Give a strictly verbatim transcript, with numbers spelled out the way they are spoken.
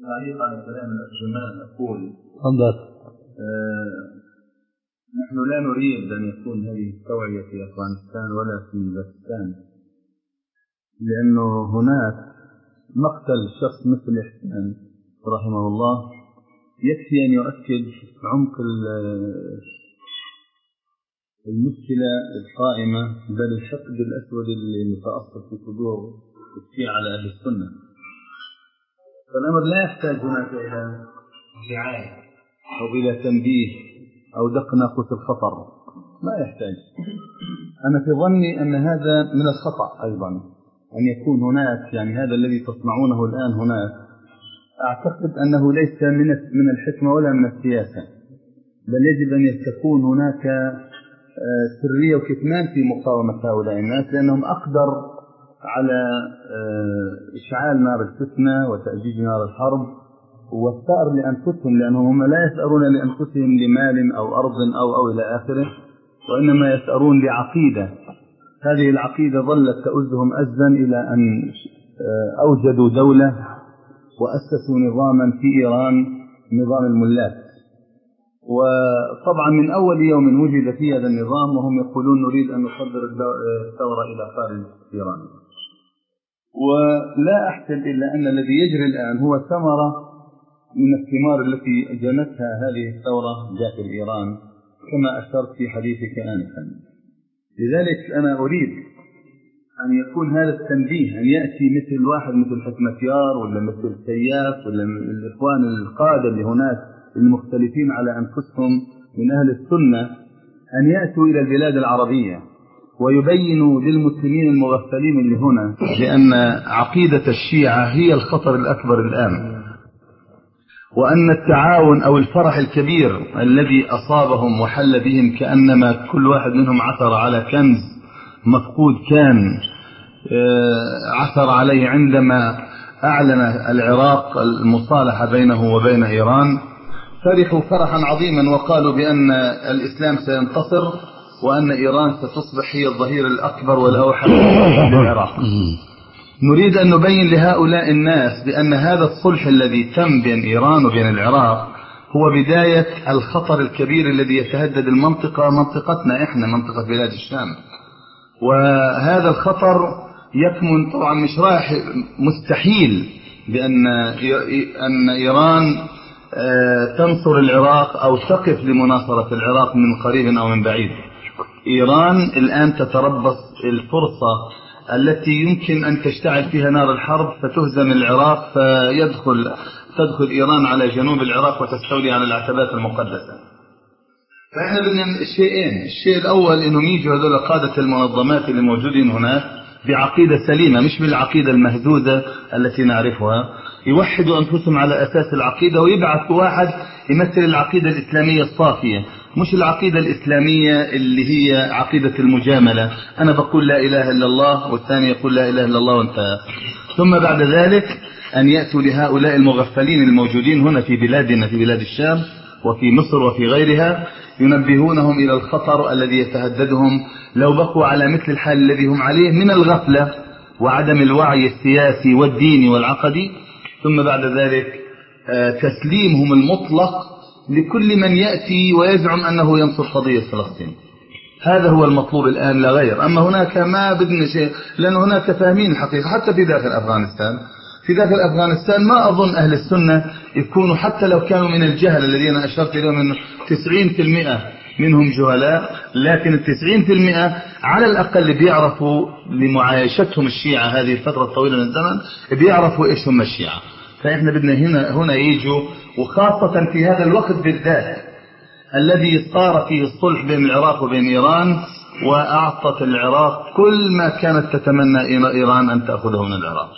تعليق على كلام الجمال أقول تفضل. آه نحن لا نريد أن يكون هذه التوعية في أفغانستان ولا في باكستان، لأنه هناك مقتل شخص مثل إحسان رحمه الله يكفي أن يؤكد عمق المشكلة القائمة، بل الحقد الأسود اللي متأصل في صدور الشيعة على أهل السنة. فالأمر لا يحتاج هناك إلى رعاية أو إلى تنبيه أو دق ناقوس الخطر، ما يحتاج. أنا في ظني أن هذا من الخطأ أيضا أن يكون هناك، يعني هذا الذي تصنعونه الآن هناك أعتقد أنه ليس من من الحكمة ولا من السياسة، بل يجب أن تكون هناك سرية وكتمان في مقاومة هؤلاء الناس، لأنهم أقدر على إشعال نار الفتنة وتأجيج نار الحرب والثأر لأنفسهم، لأنهم لا يثأرون لأنفسهم لمال أو أرض أو أو إلى آخره، وإنما يثأرون لعقيدة. هذه العقيدة ظلت تؤذهم أزا إلى أن أوجدوا دولة وأسسوا نظاما في إيران، نظام الملات. وطبعا من أول يوم وجد في هذا النظام وهم يقولون نريد أن نصدر الثورة إلى خارج إيران. ولا أحسب إلا أن الذي يجري الآن هو ثمرة من الثمار التي جنتها هذه الثورة داخل إيران كما أشرت في حديثك آنفا. لذلك أنا أريد أن يكون هذا التنبيه، أن يأتي مثل واحد مثل حكمتيار ولا مثل سياف ولا الإخوان القادة اللي هناك المختلفين على أنفسهم من أهل السنة، أن يأتوا إلى البلاد العربية ويبينوا للمسلمين المغفلين اللي هنا بأن عقيدة الشيعة هي الخطر الأكبر الآن، وأن التعاون أو الفرح الكبير الذي أصابهم وحل بهم كأنما كل واحد منهم عثر على كنز مفقود كان عثر عليه عندما أعلن العراق المصالحة بينه وبين إيران، فرحوا فرحا عظيما وقالوا بأن الإسلام سينتصر وأن إيران ستصبح هي الظهير الأكبر والأوحد للعراق. نريد أن نبين لهؤلاء الناس بأن هذا الصلح الذي تم بين إيران وبين العراق هو بداية الخطر الكبير الذي يتهدد المنطقة، منطقتنا إحنا، منطقة بلاد الشام. وهذا الخطر يكمن طبعا مش رايح مستحيل بأن أن إيران تنصر العراق أو تقف لمناصرة العراق من قريب أو من بعيد. إيران الآن تتربص الفرصة التي يمكن أن تشتعل فيها نار الحرب فتهزم العراق فيدخل تدخل إيران على جنوب العراق وتستولي على العتبات المقدسة. فإحنا بدنا الشيئين، الشيء الأول إنهم يجوا هذول قادة المنظمات اللي موجودين هناك بعقيدة سليمة مش بالعقيدة المهدودة التي نعرفها، يوحدوا أنفسهم على أساس العقيدة ويبعثوا واحد يمثل العقيدة الإسلامية الصافية، مش العقيدة الإسلامية اللي هي عقيدة المجاملة، أنا بقول لا إله إلا الله والثاني يقول لا إله إلا الله وانتهى. ثم بعد ذلك أن يأتوا لهؤلاء المغفلين الموجودين هنا في بلادنا في بلاد الشام وفي مصر وفي غيرها، ينبهونهم إلى الخطر الذي يتهددهم لو بقوا على مثل الحال الذي هم عليه من الغفلة وعدم الوعي السياسي والديني والعقدي. ثم بعد ذلك تسليمهم المطلق لكل من يأتي ويزعم أنه ينصر قضية فلسطين. هذا هو المطلوب الآن لا غير. أما هناك ما بدنا شيء، لأن هناك فاهمين الحقيقة حتى في داخل أفغانستان في داخل أفغانستان ما أظن أهل السنة يكونوا حتى لو كانوا من الجهل الذين أشرت إليهم أنه تسعين في المئة منهم جهلاء، لكن التسعين في المئة على الأقل بيعرفوا لمعايشتهم الشيعة هذه الفترة الطويلة من الزمن بيعرفوا إيش هم الشيعة. فإحنا بدنا هنا هنا يجوا، وخاصة في هذا الوقت بالذات الذي صار فيه الصلح بين العراق وبين إيران وأعطت العراق كل ما كانت تتمنى إيران أن تأخذه من العراق.